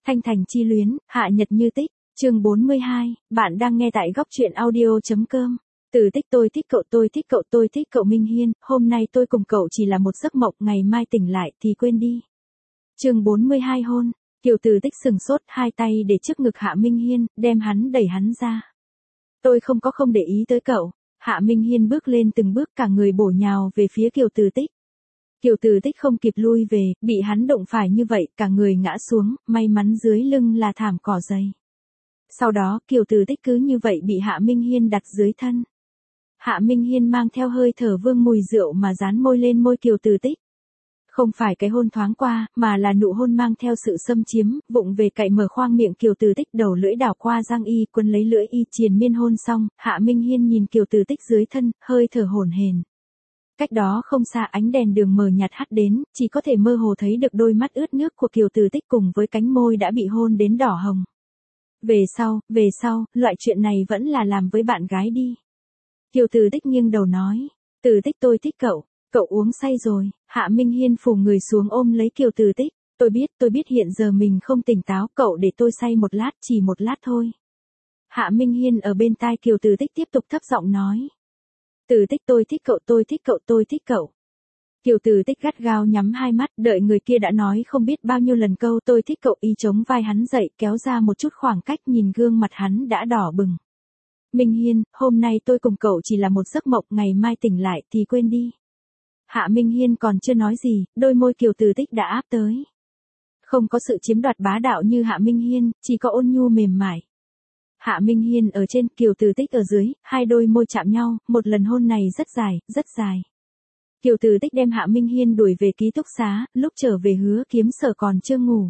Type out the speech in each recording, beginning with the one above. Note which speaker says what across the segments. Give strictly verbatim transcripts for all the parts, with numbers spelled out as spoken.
Speaker 1: Thanh Thành chi luyến, hạ nhật như tích, chương bốn mươi hai, bạn đang nghe tại góc truyện audio.com. Từ tích tôi thích cậu tôi thích cậu tôi thích cậu Minh Hiên, hôm nay tôi cùng cậu chỉ là một giấc mộng, ngày mai tỉnh lại thì quên đi. Chương bốn mươi hai hôn, Kiều Từ tích sừng sốt, hai tay để trước ngực Hạ Minh Hiên, đem hắn đẩy hắn ra. Tôi không có không để ý tới cậu. Hạ Minh Hiên bước lên từng bước, cả người bổ nhào về phía Kiều Từ tích. Kiều Từ tích không kịp lui về, bị hắn đụng phải như vậy, cả người ngã xuống, may mắn dưới lưng là thảm cỏ dày. Sau đó Kiều Từ tích cứ như vậy bị Hạ Minh Hiên đặt dưới thân. Hạ Minh Hiên mang theo hơi thở vương mùi rượu mà dán môi lên môi Kiều Từ tích. Không phải cái hôn thoáng qua, mà là nụ hôn mang theo sự xâm chiếm, vụng về cậy mở khoang miệng Kiều Từ tích, đầu lưỡi đảo qua răng y, quấn lấy lưỡi y, triền miên hôn xong, Hạ Minh Hiên nhìn Kiều Từ tích dưới thân, hơi thở hổn hển. Cách đó không xa ánh đèn đường mờ nhạt hắt đến, chỉ có thể mơ hồ thấy được đôi mắt ướt nước của Kiều Từ tích cùng với cánh môi đã bị hôn đến đỏ hồng. Về sau, về sau, loại chuyện này vẫn là làm với bạn gái đi. Kiều Từ tích nghiêng đầu nói, Từ tích tôi thích cậu, cậu uống say rồi. Hạ Minh Hiên phủ người xuống ôm lấy Kiều Từ tích, tôi biết, tôi biết hiện giờ mình không tỉnh táo, cậu để tôi say một lát, chỉ một lát thôi. Hạ Minh Hiên ở bên tai Kiều Từ tích tiếp tục thấp giọng nói. Từ tích tôi thích cậu tôi thích cậu tôi thích cậu. Kiều Từ tích gắt gao nhắm hai mắt, đợi người kia đã nói không biết bao nhiêu lần câu tôi thích cậu, y chống vai hắn dậy, kéo ra một chút khoảng cách, nhìn gương mặt hắn đã đỏ bừng. Minh Hiên, hôm nay tôi cùng cậu chỉ là một giấc mộng, ngày mai tỉnh lại thì quên đi. Hạ Minh Hiên còn chưa nói gì, đôi môi Kiều Từ tích đã áp tới. Không có sự chiếm đoạt bá đạo như Hạ Minh Hiên, chỉ có ôn nhu mềm mại. Hạ Minh Hiên ở trên, Kiều Từ tích ở dưới, hai đôi môi chạm nhau, một lần hôn này rất dài, rất dài. Kiều Từ tích đem Hạ Minh Hiên đuổi về ký túc xá, lúc trở về Hứa Kiếm Sở còn chưa ngủ.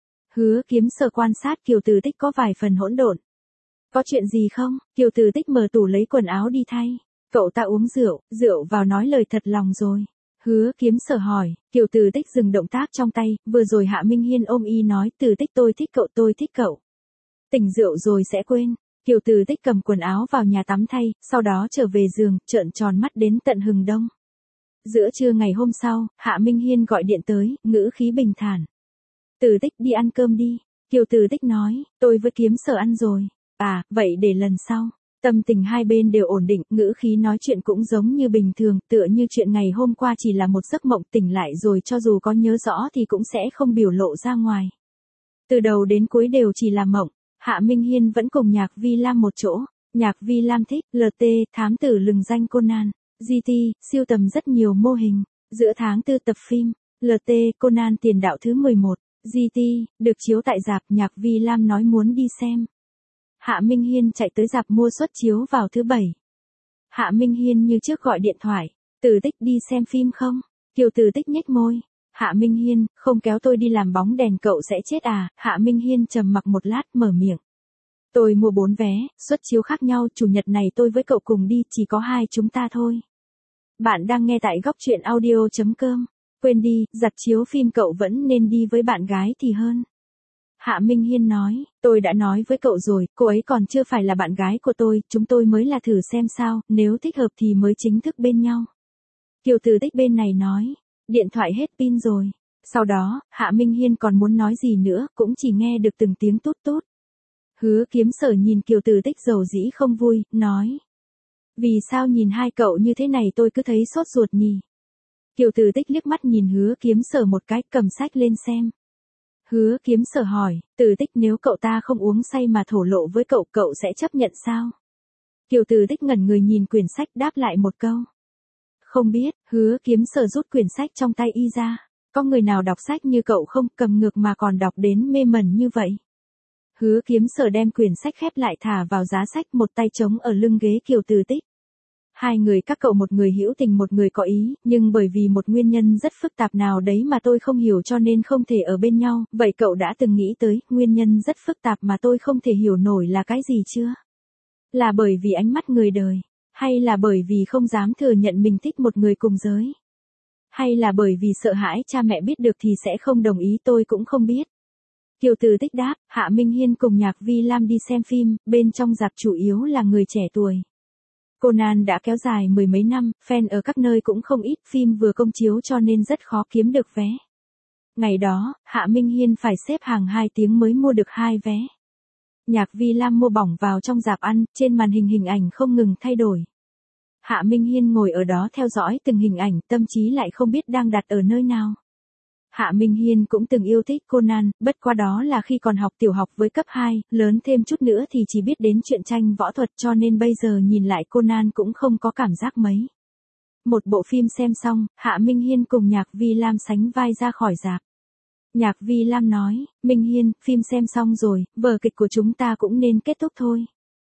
Speaker 1: Hứa Kiếm Sở quan sát Kiều Từ tích có vài phần hỗn độn. Có chuyện gì không? Kiều Từ tích mở tủ lấy quần áo đi thay. Cậu ta uống rượu, rượu vào nói lời thật lòng rồi. Hứa Kiếm Sở hỏi, Kiều Từ tích dừng động tác trong tay, vừa rồi Hạ Minh Hiên ôm y nói, Từ tích tôi thích cậu tôi thích cậu. Tỉnh rượu rồi sẽ quên. Kiều Từ tích cầm quần áo vào nhà tắm thay, sau đó trở về giường, trợn tròn mắt đến tận hừng đông. Giữa trưa ngày hôm sau, Hạ Minh Hiên gọi điện tới, ngữ khí bình thản. Từ tích đi ăn cơm đi. Kiều Từ tích nói, tôi với Kiếm Sở ăn rồi. À, vậy để lần sau. Tâm tình hai bên đều ổn định, ngữ khí nói chuyện cũng giống như bình thường, tựa như chuyện ngày hôm qua chỉ là một giấc mộng, tỉnh lại rồi cho dù có nhớ rõ thì cũng sẽ không biểu lộ ra ngoài. Từ đầu đến cuối đều chỉ là mộng. Hạ Minh Hiên vẫn cùng Nhạc Vi Lam một chỗ. Nhạc Vi Lam thích lờ tê, thám tử lừng danh Conan, giê tê, siêu tầm rất nhiều mô hình. Giữa tháng tư tập phim, lờ tê, Conan tiền đạo thứ mười một, giê tê, được chiếu tại rạp, Nhạc Vi Lam nói muốn đi xem. Hạ Minh Hiên chạy tới rạp mua suất chiếu vào thứ bảy. Hạ Minh Hiên như trước gọi điện thoại, Từ tích đi xem phim không? Kiều Từ tích nhếch môi. Hạ Minh Hiên, không kéo tôi đi làm bóng đèn cậu sẽ chết à? Hạ Minh Hiên trầm mặc một lát, mở miệng. Tôi mua bốn vé, suất chiếu khác nhau, chủ nhật này tôi với cậu cùng đi, chỉ có hai chúng ta thôi. Bạn đang nghe tại góc truyện audio.com. Quên đi, giặt chiếu phim cậu vẫn nên đi với bạn gái thì hơn. Hạ Minh Hiên nói, tôi đã nói với cậu rồi, cô ấy còn chưa phải là bạn gái của tôi, chúng tôi mới là thử xem sao, nếu thích hợp thì mới chính thức bên nhau. Kiều Từ tích bên này nói, điện thoại hết pin rồi. Sau đó, Hạ Minh Hiên còn muốn nói gì nữa, cũng chỉ nghe được từng tiếng tút tút. Hứa Kiếm Sở nhìn Kiều Từ tích dầu dĩ không vui, nói. Vì sao nhìn hai cậu như thế này tôi cứ thấy sốt ruột nhỉ? Kiều Từ tích liếc mắt nhìn Hứa Kiếm Sở một cái, cầm sách lên xem. Hứa Kiếm Sở hỏi, Từ tích nếu cậu ta không uống say mà thổ lộ với cậu, cậu sẽ chấp nhận sao? Kiều Từ tích ngẩn người nhìn quyển sách, đáp lại một câu. Không biết. Hứa Kiếm Sở rút quyển sách trong tay y ra. Có người nào đọc sách như cậu không, cầm ngược mà còn đọc đến mê mẩn như vậy? Hứa Kiếm Sở đem quyển sách khép lại thả vào giá sách, một tay trống ở lưng ghế Kiều Từ tích. Hai người các cậu, một người hữu tình một người có ý, nhưng bởi vì một nguyên nhân rất phức tạp nào đấy mà tôi không hiểu cho nên không thể ở bên nhau, vậy cậu đã từng nghĩ tới, nguyên nhân rất phức tạp mà tôi không thể hiểu nổi là cái gì chưa? Là bởi vì ánh mắt người đời, hay là bởi vì không dám thừa nhận mình thích một người cùng giới? Hay là bởi vì sợ hãi cha mẹ biết được thì sẽ không đồng ý, tôi cũng không biết. Kiều Từ tích đáp, Hạ Minh Hiên cùng Nhạc Vi Lam đi xem phim, bên trong rạp chủ yếu là người trẻ tuổi. Conan đã kéo dài mười mấy năm, fan ở các nơi cũng không ít, phim vừa công chiếu cho nên rất khó kiếm được vé. Ngày đó, Hạ Minh Hiên phải xếp hàng hai tiếng mới mua được hai vé. Nhạc Vi Lam mua bỏng vào trong rạp ăn, trên màn hình hình ảnh không ngừng thay đổi. Hạ Minh Hiên ngồi ở đó theo dõi từng hình ảnh, tâm trí lại không biết đang đặt ở nơi nào. Hạ Minh Hiên cũng từng yêu thích Conan, bất qua đó là khi còn học tiểu học với cấp hai, lớn thêm chút nữa thì chỉ biết đến truyện tranh võ thuật, cho nên bây giờ nhìn lại Conan cũng không có cảm giác mấy. Một bộ phim xem xong, Hạ Minh Hiên cùng Nhạc Vi Lam sánh vai ra khỏi rạp. Nhạc Vi Lam nói, Minh Hiên, phim xem xong rồi, vở kịch của chúng ta cũng nên kết thúc thôi.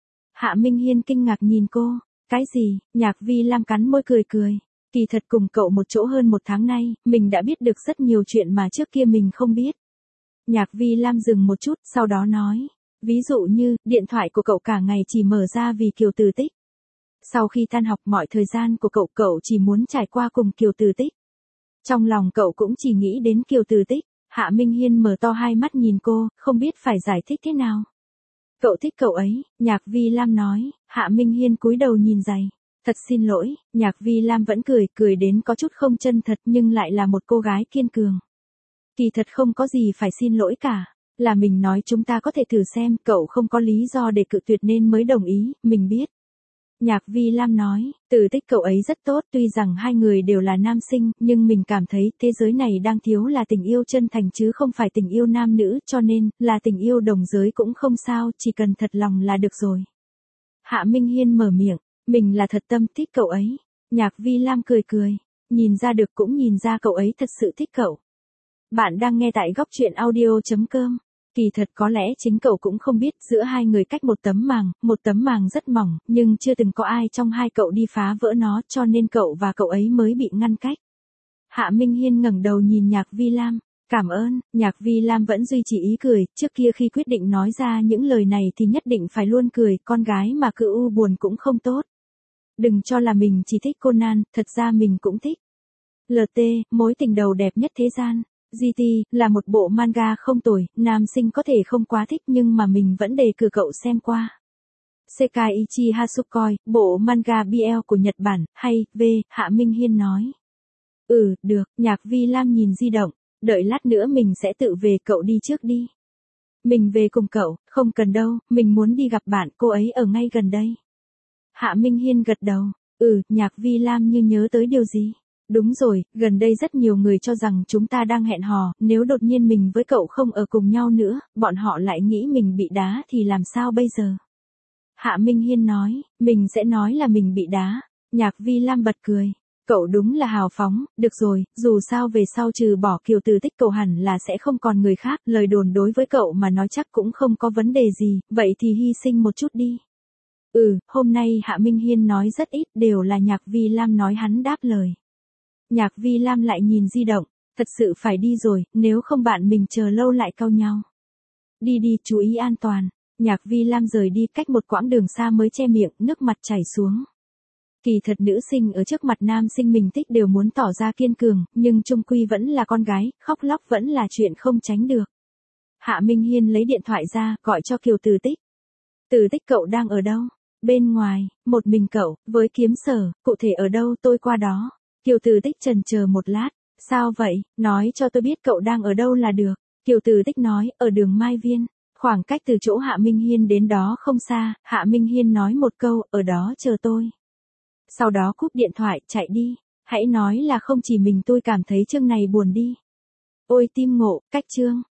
Speaker 1: Hạ Minh Hiên kinh ngạc nhìn cô, cái gì? Nhạc Vi Lam cắn môi cười cười. Kỳ thật cùng cậu một chỗ hơn một tháng nay, mình đã biết được rất nhiều chuyện mà trước kia mình không biết. Nhạc Vi Lam dừng một chút, sau đó nói, ví dụ như, điện thoại của cậu cả ngày chỉ mở ra vì Kiều Từ Tích. Sau khi tan học mọi thời gian của cậu, cậu chỉ muốn trải qua cùng Kiều Từ Tích. Trong lòng cậu cũng chỉ nghĩ đến Kiều Từ Tích. Hạ Minh Hiên mở to hai mắt nhìn cô, không biết phải giải thích thế nào. Cậu thích cậu ấy, Nhạc Vi Lam nói. Hạ Minh Hiên cúi đầu nhìn giày. Thật xin lỗi, Nhạc Vi Lam vẫn cười, cười đến có chút không chân thật nhưng lại là một cô gái kiên cường. Kỳ thật không có gì phải xin lỗi cả, là mình nói chúng ta có thể thử xem, cậu không có lý do để cự tuyệt nên mới đồng ý, mình biết. Nhạc Vi Lam nói, Từ Tích cậu ấy rất tốt, tuy rằng hai người đều là nam sinh, nhưng mình cảm thấy thế giới này đang thiếu là tình yêu chân thành chứ không phải tình yêu nam nữ, cho nên, là tình yêu đồng giới cũng không sao, chỉ cần thật lòng là được rồi. Hạ Minh Hiên mở miệng, mình là thật tâm thích cậu ấy. Nhạc Vi Lam cười cười, nhìn ra được cũng nhìn ra cậu ấy thật sự thích cậu. Bạn đang nghe tại góc truyện audio chấm com. Kỳ thật có lẽ chính cậu cũng không biết giữa hai người cách một tấm màng, một tấm màng rất mỏng, nhưng chưa từng có ai trong hai cậu đi phá vỡ nó cho nên cậu và cậu ấy mới bị ngăn cách. Hạ Minh Hiên ngẩng đầu nhìn Nhạc Vi Lam, cảm ơn, Nhạc Vi Lam vẫn duy trì ý cười, trước kia khi quyết định nói ra những lời này thì nhất định phải luôn cười, con gái mà cứ u buồn cũng không tốt. Đừng cho là mình chỉ thích Conan, thật ra mình cũng thích. lờ tê, mối tình đầu đẹp nhất thế gian. giê tê, là một bộ manga không tồi, nam sinh có thể không quá thích nhưng mà mình vẫn đề cử cậu xem qua. Sekaiichi Hasukoi, bộ manga bê lờ của Nhật Bản, hay, v, Hạ Minh Hiên nói. Ừ, được, Nhạc Vi Lam nhìn di động, đợi lát nữa mình sẽ tự về, cậu đi trước đi. Mình về cùng cậu, không cần đâu, mình muốn đi gặp bạn, cô ấy ở ngay gần đây. Hạ Minh Hiên gật đầu, ừ, Nhạc Vi Lam như nhớ tới điều gì. Đúng rồi, gần đây rất nhiều người cho rằng chúng ta đang hẹn hò, nếu đột nhiên mình với cậu không ở cùng nhau nữa, bọn họ lại nghĩ mình bị đá thì làm sao bây giờ? Hạ Minh Hiên nói, mình sẽ nói là mình bị đá. Nhạc Vi Lam bật cười. Cậu đúng là hào phóng, được rồi, dù sao về sau trừ bỏ Kiều Từ Tích cậu hẳn là sẽ không còn người khác, lời đồn đối với cậu mà nói chắc cũng không có vấn đề gì, vậy thì hy sinh một chút đi. Ừ, hôm nay Hạ Minh Hiên nói rất ít, đều là Nhạc Vi Lam nói hắn đáp lời. Nhạc Vi Lam lại nhìn di động, thật sự phải đi rồi, nếu không bạn mình chờ lâu lại cau nhau. Đi đi, chú ý an toàn. Nhạc Vi Lam rời đi, cách một quãng đường xa mới che miệng, nước mặt chảy xuống. Kỳ thật nữ sinh ở trước mặt nam sinh mình thích đều muốn tỏ ra kiên cường, nhưng chung quy vẫn là con gái, khóc lóc vẫn là chuyện không tránh được. Hạ Minh Hiên lấy điện thoại ra, gọi cho Kiều Từ Tích. Từ Tích cậu đang ở đâu? Bên ngoài, một mình cậu, với Kiếm Sở, cụ thể ở đâu tôi qua đó. Kiều Từ Tích chần chờ một lát, sao vậy, nói cho tôi biết cậu đang ở đâu là được. Kiều Từ Tích nói, ở đường Mai Viên, khoảng cách từ chỗ Hạ Minh Hiên đến đó không xa, Hạ Minh Hiên nói một câu, ở đó chờ tôi. Sau đó cúp điện thoại, chạy đi, hãy nói là không chỉ mình tôi cảm thấy chương này buồn đi. Ôi tim ngộ, cách chương.